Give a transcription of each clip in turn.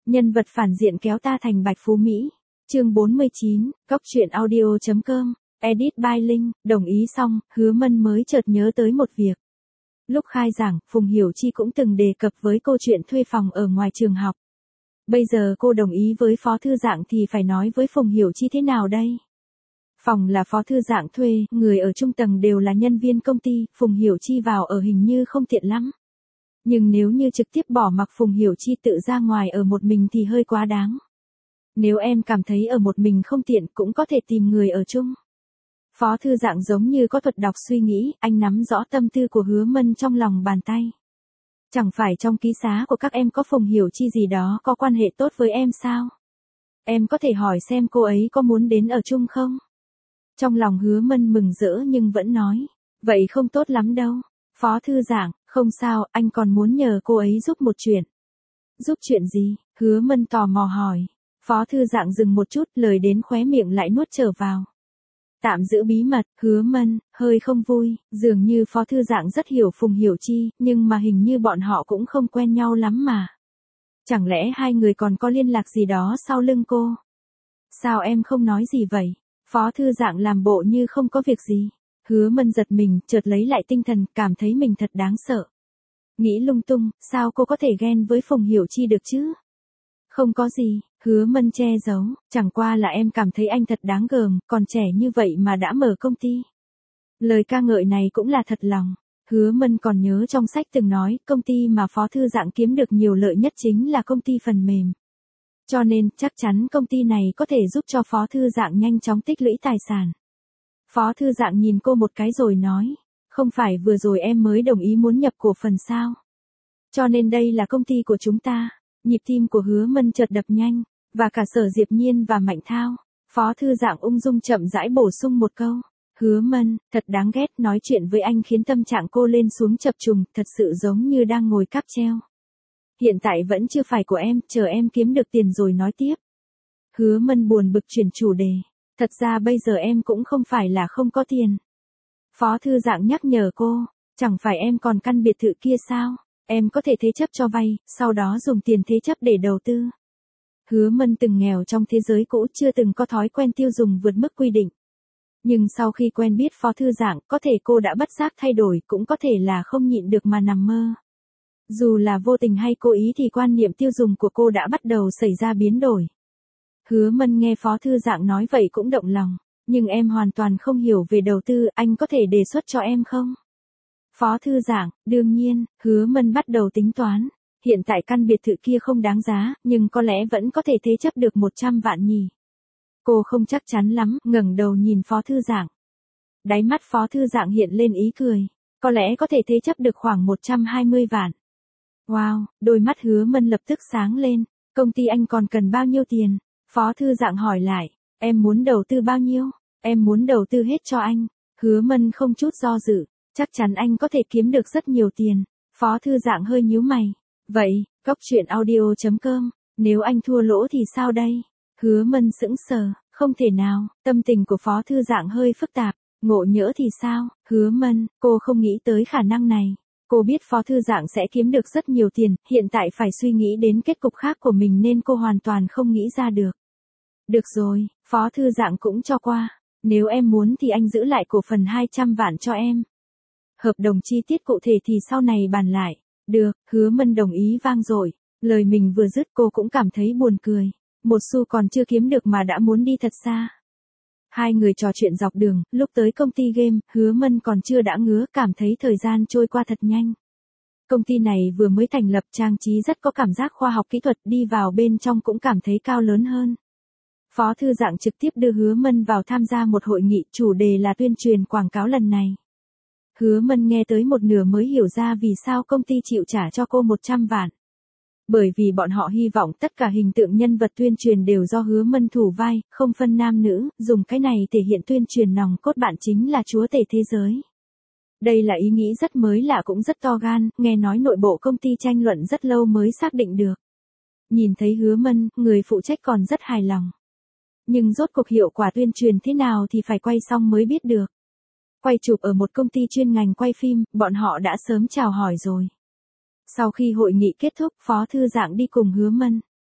Nhân vật phản diện kéo ta thành Bạch Phú Mỹ. Chương 49, góc truyện audio.com, edit by Linh, đồng ý xong, Hứa Mân mới chợt nhớ tới một việc. Lúc khai giảng, Phùng Hiểu Chi cũng từng đề cập với cô chuyện thuê phòng ở ngoài trường học. Bây giờ cô đồng ý với Phó Thư Dạng thì phải nói với Phùng Hiểu Chi thế nào đây? Phòng là Phó Thư Dạng thuê, người ở trung tầng đều là nhân viên công ty, Phùng Hiểu Chi vào ở hình như không tiện lắm. Nhưng nếu như trực tiếp bỏ mặc Phùng Hiểu Chi tự ra ngoài ở một mình thì hơi quá đáng. Nếu em cảm thấy ở một mình không tiện cũng có thể tìm người ở chung. Phó Thư Dạng giống như có thuật đọc suy nghĩ, anh nắm rõ tâm tư của Hứa Mân trong lòng bàn tay. Chẳng phải trong ký xá của các em có Phùng Hiểu Chi gì đó có quan hệ tốt với em sao? Em có thể hỏi xem cô ấy có muốn đến ở chung không? Trong lòng Hứa Mân mừng rỡ nhưng vẫn nói, vậy không tốt lắm đâu. Phó Thư Dạng, không sao, anh còn muốn nhờ cô ấy giúp một chuyện. Giúp chuyện gì? Hứa Mân tò mò hỏi. Phó Thư Dạng dừng một chút, lời đến khóe miệng lại nuốt trở vào. Tạm giữ bí mật, Hứa Mân, hơi không vui, dường như Phó Thư Dạng rất hiểu Phùng Hiểu Chi, nhưng mà hình như bọn họ cũng không quen nhau lắm mà. Chẳng lẽ hai người còn có liên lạc gì đó sau lưng cô? Sao em không nói gì vậy? Phó Thư Dạng làm bộ như không có việc gì. Hứa Mân giật mình, chợt lấy lại tinh thần, cảm thấy mình thật đáng sợ. Nghĩ lung tung, sao cô có thể ghen với Phùng Hiểu Chi được chứ? Không có gì, Hứa Mân che giấu, chẳng qua là em cảm thấy anh thật đáng gờm, còn trẻ như vậy mà đã mở công ty. Lời ca ngợi này cũng là thật lòng. Hứa Mân còn nhớ trong sách từng nói, công ty mà Phó Thư Dạng kiếm được nhiều lợi nhất chính là công ty phần mềm. Cho nên, chắc chắn công ty này có thể giúp cho Phó Thư Dạng nhanh chóng tích lũy tài sản. Phó Thư Dạng nhìn cô một cái rồi nói, không phải vừa rồi em mới đồng ý muốn nhập cổ phần sao? Cho nên đây là công ty của chúng ta. Nhịp tim của Hứa Mân chợt đập nhanh, và cả Sở Diệp Nhiên và Mạnh Thao. Phó Thư Dạng ung dung chậm rãi bổ sung một câu. Hứa Mân, thật đáng ghét, nói chuyện với anh khiến tâm trạng cô lên xuống chập trùng, thật sự giống như đang ngồi cáp treo. Hiện tại vẫn chưa phải của em, chờ em kiếm được tiền rồi nói tiếp. Hứa Mân buồn bực chuyển chủ đề. Thật ra bây giờ em cũng không phải là không có tiền. Phó Thư Dạng nhắc nhở cô, chẳng phải em còn căn biệt thự kia sao? Em có thể thế chấp cho vay, sau đó dùng tiền thế chấp để đầu tư. Hứa Mân từng nghèo trong thế giới cũ, chưa từng có thói quen tiêu dùng vượt mức quy định. Nhưng sau khi quen biết Phó Thư Dạng, có thể cô đã bất giác thay đổi, cũng có thể là không nhịn được mà nằm mơ. Dù là vô tình hay cố ý thì quan niệm tiêu dùng của cô đã bắt đầu xảy ra biến đổi. Hứa Mân nghe Phó Thư Dạng nói vậy cũng động lòng, nhưng em hoàn toàn không hiểu về đầu tư, anh có thể đề xuất cho em không? Phó Thư Dạng, đương nhiên, Hứa Mân bắt đầu tính toán. Hiện tại căn biệt thự kia không đáng giá, nhưng có lẽ vẫn có thể thế chấp được 100 vạn nhỉ. Cô không chắc chắn lắm, ngẩng đầu nhìn Phó Thư Dạng. Đáy mắt Phó Thư Dạng hiện lên ý cười. Có lẽ có thể thế chấp được khoảng 120 vạn. Wow, đôi mắt Hứa Mân lập tức sáng lên. Công ty anh còn cần bao nhiêu tiền? Phó Thư Dạng hỏi lại. Em muốn đầu tư bao nhiêu? Em muốn đầu tư hết cho anh. Hứa Mân không chút do dự. Chắc chắn anh có thể kiếm được rất nhiều tiền. Phó Thư Dạng hơi nhíu mày. Vậy, góc truyện audio.com, nếu anh thua lỗ thì sao đây? Hứa Mân sững sờ, không thể nào, tâm tình của Phó Thư Dạng hơi phức tạp. Ngộ nhỡ thì sao? Hứa Mân, cô không nghĩ tới khả năng này. Cô biết Phó Thư Dạng sẽ kiếm được rất nhiều tiền, hiện tại phải suy nghĩ đến kết cục khác của mình nên cô hoàn toàn không nghĩ ra được. Được rồi, Phó Thư Dạng cũng cho qua. Nếu em muốn thì anh giữ lại cổ phần 200 vạn cho em. Hợp đồng chi tiết cụ thể thì sau này bàn lại. Được, Hứa Mân đồng ý vang dội. Lời mình vừa dứt cô cũng cảm thấy buồn cười. Một xu còn chưa kiếm được mà đã muốn đi thật xa. Hai người trò chuyện dọc đường, lúc tới công ty game, Hứa Mân còn chưa đã ngứa, cảm thấy thời gian trôi qua thật nhanh. Công ty này vừa mới thành lập, trang trí rất có cảm giác khoa học kỹ thuật, đi vào bên trong cũng cảm thấy cao lớn hơn. Phó Thư Dạng trực tiếp đưa Hứa Mân vào tham gia một hội nghị, chủ đề là tuyên truyền quảng cáo lần này. Hứa Mân nghe tới một nửa mới hiểu ra vì sao công ty chịu trả cho cô 100 vạn. Bởi vì bọn họ hy vọng tất cả hình tượng nhân vật tuyên truyền đều do Hứa Mân thủ vai, không phân nam nữ, dùng cái này thể hiện tuyên truyền nòng cốt bạn chính là chúa tể thế giới. Đây là ý nghĩ rất mới lạ cũng rất to gan, nghe nói nội bộ công ty tranh luận rất lâu mới xác định được. Nhìn thấy Hứa Mân, người phụ trách còn rất hài lòng. Nhưng rốt cuộc hiệu quả tuyên truyền thế nào thì phải quay xong mới biết được. Quay chụp ở một công ty chuyên ngành quay phim, bọn họ đã sớm chào hỏi rồi. Sau khi hội nghị kết thúc, Phó Thư Dạng đi cùng Hứa Mân.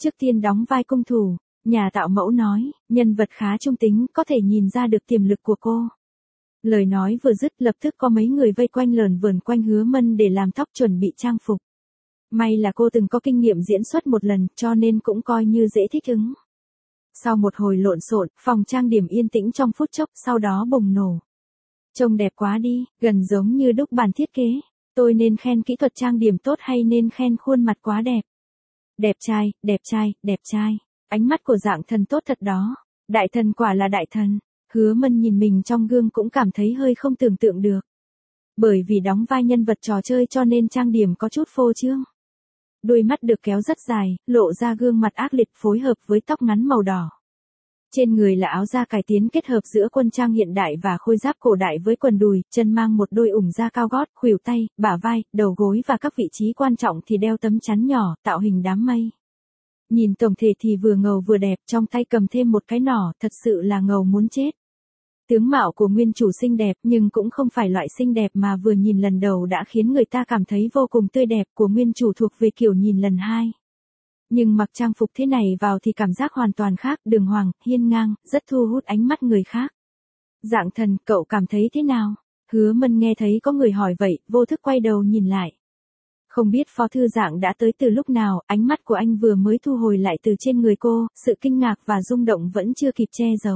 Trước tiên đóng vai cung thủ, nhà tạo mẫu nói, nhân vật khá trung tính, có thể nhìn ra được tiềm lực của cô. Lời nói vừa dứt lập tức có mấy người vây quanh lờn vờn quanh Hứa Mân để làm tóc chuẩn bị trang phục. May là cô từng có kinh nghiệm diễn xuất một lần cho nên cũng coi như dễ thích ứng. Sau một hồi lộn xộn, phòng trang điểm yên tĩnh trong phút chốc, sau đó bùng nổ. Trông đẹp quá đi, gần giống như đúc bàn thiết kế. Tôi nên khen kỹ thuật trang điểm tốt hay nên khen khuôn mặt quá đẹp? Đẹp trai, đẹp trai, đẹp trai. Ánh mắt của Dạng Thần tốt thật đó. Đại thần quả là đại thần. Hứa Mân nhìn mình trong gương cũng cảm thấy hơi không tưởng tượng được. Bởi vì đóng vai nhân vật trò chơi cho nên trang điểm có chút phô trương. Đuôi mắt được kéo rất dài, lộ ra gương mặt ác liệt phối hợp với tóc ngắn màu đỏ. Trên người là áo da cải tiến kết hợp giữa quân trang hiện đại và khôi giáp cổ đại với quần đùi, chân mang một đôi ủng da cao gót, khuỷu tay, bả vai, đầu gối và các vị trí quan trọng thì đeo tấm chắn nhỏ, tạo hình đám mây. Nhìn tổng thể thì vừa ngầu vừa đẹp, trong tay cầm thêm một cái nỏ, thật sự là ngầu muốn chết. Tướng mạo của nguyên chủ xinh đẹp nhưng cũng không phải loại xinh đẹp mà vừa nhìn lần đầu đã khiến người ta cảm thấy vô cùng tươi đẹp, của nguyên chủ thuộc về kiểu nhìn lần hai. Nhưng mặc trang phục thế này vào thì cảm giác hoàn toàn khác, đường hoàng, hiên ngang, rất thu hút ánh mắt người khác. Dạng Thần, cậu cảm thấy thế nào? Hứa Mân nghe thấy có người hỏi vậy, vô thức quay đầu nhìn lại. Không biết Phó Thư Dạng đã tới từ lúc nào, ánh mắt của anh vừa mới thu hồi lại từ trên người cô, sự kinh ngạc và rung động vẫn chưa kịp che giấu.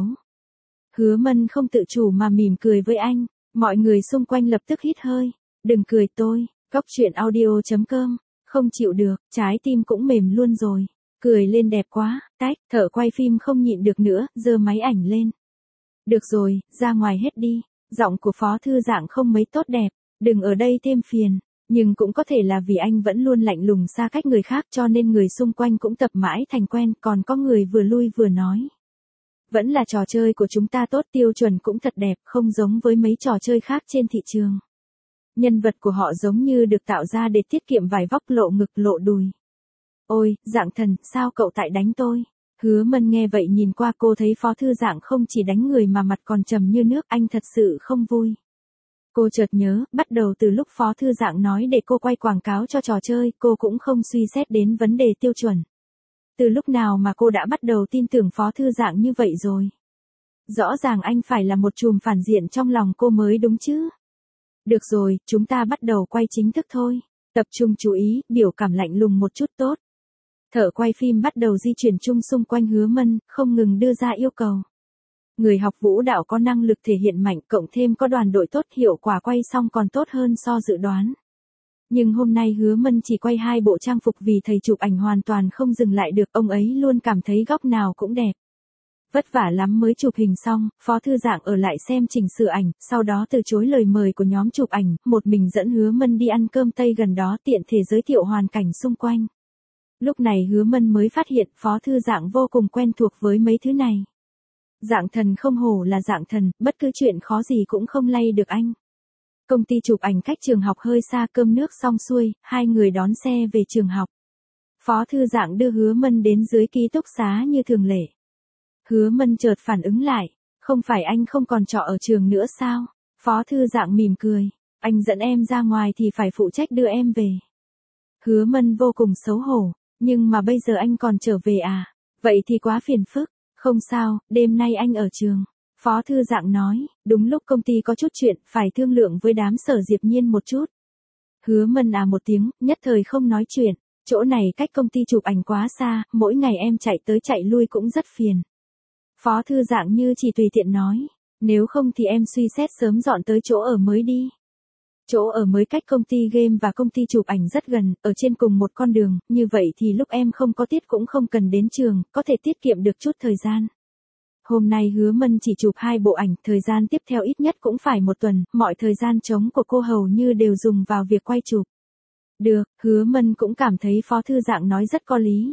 Hứa Mân không tự chủ mà mỉm cười với anh, mọi người xung quanh lập tức hít hơi. Đừng cười tôi, Cóc Truyện Audio.com. Không chịu được, trái tim cũng mềm luôn rồi. Cười lên đẹp quá, tách, thợ quay phim không nhịn được nữa, giơ máy ảnh lên. Được rồi, ra ngoài hết đi. Giọng của Phó Thư Dạng không mấy tốt đẹp, đừng ở đây thêm phiền. Nhưng cũng có thể là vì anh vẫn luôn lạnh lùng xa cách người khác cho nên người xung quanh cũng tập mãi thành quen, còn có người vừa lui vừa nói. Vẫn là trò chơi của chúng ta tốt, tiêu chuẩn cũng thật đẹp, không giống với mấy trò chơi khác trên thị trường. Nhân vật của họ giống như được tạo ra để tiết kiệm vải vóc, lộ ngực lộ đùi. Ôi, Dạng Thần, sao cậu tại đánh tôi? Hứa Mân nghe vậy nhìn qua, cô thấy Phó Thư Dạng không chỉ đánh người mà mặt còn trầm như nước, anh thật sự không vui. Cô chợt nhớ, bắt đầu từ lúc Phó Thư Dạng nói để cô quay quảng cáo cho trò chơi, cô cũng không suy xét đến vấn đề tiêu chuẩn. Từ lúc nào mà cô đã bắt đầu tin tưởng Phó Thư Dạng như vậy rồi? Rõ ràng anh phải là một trùm phản diện trong lòng cô mới đúng chứ? Được rồi, chúng ta bắt đầu quay chính thức thôi. Tập trung chú ý, biểu cảm lạnh lùng một chút tốt. Thợ quay phim bắt đầu di chuyển chung xung quanh Hứa Mân, không ngừng đưa ra yêu cầu. Người học vũ đạo có năng lực thể hiện mạnh, cộng thêm có đoàn đội tốt, hiệu quả quay xong còn tốt hơn so dự đoán. Nhưng hôm nay Hứa Mân chỉ quay 2 bộ trang phục vì thầy chụp ảnh hoàn toàn không dừng lại được, ông ấy luôn cảm thấy góc nào cũng đẹp. Vất vả lắm mới chụp hình xong, Phó Thư Dạng ở lại xem chỉnh sửa ảnh, sau đó từ chối lời mời của nhóm chụp ảnh, một mình dẫn Hứa Mân đi ăn cơm Tây gần đó, tiện thể giới thiệu hoàn cảnh xung quanh. Lúc này Hứa Mân mới phát hiện Phó Thư Dạng vô cùng quen thuộc với mấy thứ này. Dạng Thần không hổ là Dạng Thần, bất cứ chuyện khó gì cũng không lay được anh. Công ty chụp ảnh cách trường học hơi xa, cơm nước xong xuôi, hai người đón xe về trường học. Phó Thư Dạng đưa Hứa Mân đến dưới ký túc xá như thường lệ. Hứa Mân chợt phản ứng lại, không phải anh không còn trọ ở trường nữa sao? Phó Thư Dạng mỉm cười, anh dẫn em ra ngoài thì phải phụ trách đưa em về. Hứa Mân vô cùng xấu hổ, nhưng mà bây giờ anh còn trở về à? Vậy thì quá phiền phức. Không sao, đêm nay anh ở trường. Phó Thư Dạng nói, đúng lúc công ty có chút chuyện, phải thương lượng với đám Sở Diệp Nhiên một chút. Hứa Mân à một tiếng, nhất thời không nói chuyện. Chỗ này cách công ty chụp ảnh quá xa, mỗi ngày em chạy tới chạy lui cũng rất phiền. Phó Thư Dạng như chỉ tùy tiện nói, nếu không thì em suy xét sớm dọn tới chỗ ở mới đi. Chỗ ở mới cách công ty game và công ty chụp ảnh rất gần, ở trên cùng một con đường, như vậy thì lúc em không có tiết cũng không cần đến trường, có thể tiết kiệm được chút thời gian. Hôm nay Hứa Mân chỉ chụp 2 bộ ảnh, thời gian tiếp theo ít nhất cũng phải 1 tuần, mọi thời gian trống của cô hầu như đều dùng vào việc quay chụp. Được, Hứa Mân cũng cảm thấy Phó Thư Dạng nói rất có lý.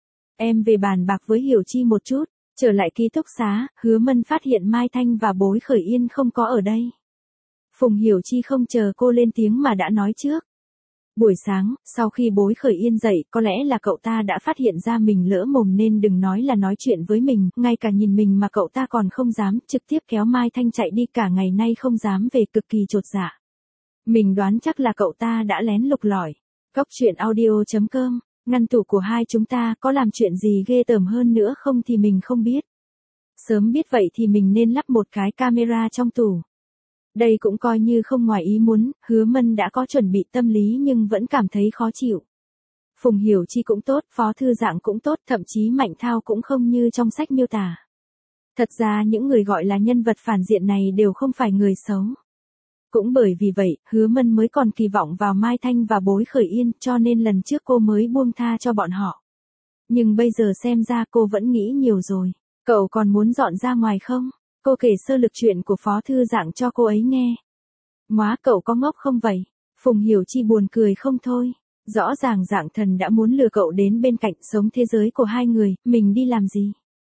Em về bàn bạc với Hiểu Chi một chút. Trở lại ký túc xá, Hứa Mân phát hiện Mai Thanh và Bối Khởi Yên không có ở đây. Phùng Hiểu Chi không chờ cô lên tiếng mà đã nói trước. Buổi sáng, sau khi Bối Khởi Yên dậy, có lẽ là cậu ta đã phát hiện ra mình lỡ mồm nên đừng nói là nói chuyện với mình, ngay cả nhìn mình mà cậu ta còn không dám, trực tiếp kéo Mai Thanh chạy đi, cả ngày nay không dám về, cực kỳ chột dạ. Mình đoán chắc là cậu ta đã lén lục lọi. Cóc Truyện Audio.com Ngăn tủ của hai chúng ta có làm chuyện gì ghê tởm hơn nữa không thì mình không biết. Sớm biết vậy thì mình nên lắp một cái camera trong tủ. Đây cũng coi như không ngoài ý muốn, Hứa Mân đã có chuẩn bị tâm lý nhưng vẫn cảm thấy khó chịu. Phùng Hiểu Chi cũng tốt, Phó Thư Dạng cũng tốt, thậm chí Mạnh Thao cũng không như trong sách miêu tả. Thật ra những người gọi là nhân vật phản diện này đều không phải người xấu. Cũng bởi vì vậy, Hứa Mân mới còn kỳ vọng vào Mai Thanh và Bối Khởi Yên, cho nên lần trước cô mới buông tha cho bọn họ. Nhưng bây giờ xem ra cô vẫn nghĩ nhiều rồi. Cậu còn muốn dọn ra ngoài không? Cô kể sơ lược chuyện của Phó Thư Dạng cho cô ấy nghe. Móa, cậu có ngốc không vậy? Phùng Hiểu Chi buồn cười không thôi. Rõ ràng Dạng Thần đã muốn lừa cậu đến bên cạnh sống thế giới của hai người, mình đi làm gì?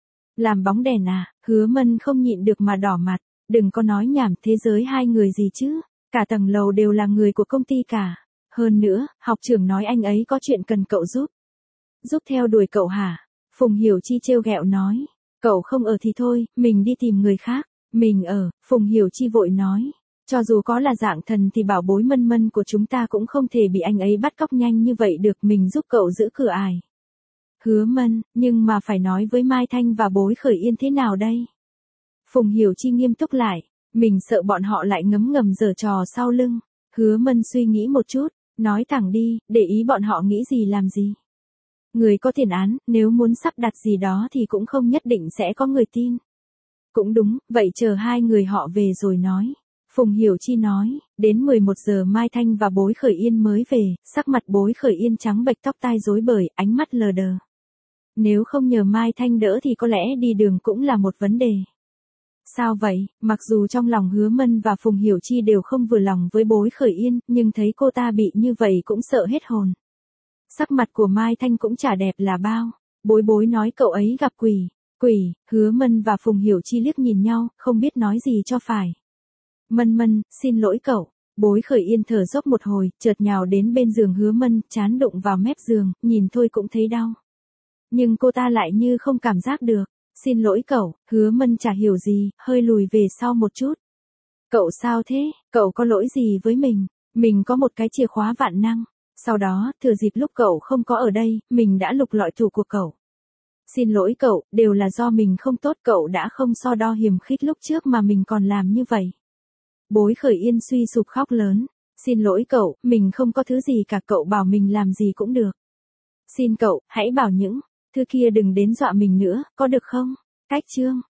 Làm bóng đèn à? Hứa Mân không nhịn được mà đỏ mặt. Đừng có nói nhảm, thế giới hai người gì chứ? Cả tầng lầu đều là người của công ty cả. Hơn nữa, học trưởng nói anh ấy có chuyện cần cậu giúp. Giúp theo đuổi cậu hả? Phùng Hiểu Chi trêu ghẹo nói. Cậu không ở thì thôi, mình đi tìm người khác. Mình ở, Phùng Hiểu Chi vội nói. Cho dù có là Dạng Thần thì bảo bối Mân Mân của chúng ta cũng không thể bị anh ấy bắt cóc nhanh như vậy được, mình giúp cậu giữ cửa ải. Hứa Mân, nhưng mà phải nói với Mai Thanh và Bối Khởi Yên thế nào đây? Phùng Hiểu Chi nghiêm túc lại, mình sợ bọn họ lại ngấm ngầm giở trò sau lưng. Hứa Mân suy nghĩ một chút, nói thẳng đi, để ý bọn họ nghĩ gì làm gì. Người có tiền án, nếu muốn sắp đặt gì đó thì cũng không nhất định sẽ có người tin. Cũng đúng, vậy chờ hai người họ về rồi nói. Phùng Hiểu Chi nói, đến 11 giờ Mai Thanh và Bối Khởi Yên mới về, sắc mặt Bối Khởi Yên trắng bệch, tóc tai rối bời, ánh mắt lờ đờ. Nếu không nhờ Mai Thanh đỡ thì có lẽ đi đường cũng là một vấn đề. Sao vậy? Mặc dù trong lòng Hứa Mân và Phùng Hiểu Chi đều không vừa lòng với Bối Khởi Yên, nhưng thấy cô ta bị như vậy cũng sợ hết hồn. Sắc mặt của Mai Thanh cũng chả đẹp là bao. Bối Bối nói cậu ấy gặp quỷ. Quỷ, Hứa Mân và Phùng Hiểu Chi liếc nhìn nhau, không biết nói gì cho phải. Mân Mân, xin lỗi cậu. Bối Khởi Yên thở dốc một hồi, chợt nhào đến bên giường Hứa Mân, trán đụng vào mép giường, nhìn thôi cũng thấy đau. Nhưng cô ta lại như không cảm giác được. Xin lỗi cậu, Hứa Mân chả hiểu gì, hơi lùi về sau một chút. Cậu sao thế, cậu có lỗi gì với mình có một cái chìa khóa vạn năng. Sau đó, thừa dịp lúc cậu không có ở đây, mình đã lục lọi tủ của cậu. Xin lỗi cậu, đều là do mình không tốt, cậu đã không so đo hiềm khích lúc trước mà mình còn làm như vậy. Bối Khởi Yên suy sụp khóc lớn. Xin lỗi cậu, mình không có thứ gì cả, cậu bảo mình làm gì cũng được. Xin cậu, hãy bảo những thứ kia đừng đến dọa mình nữa, có được không? Cách chương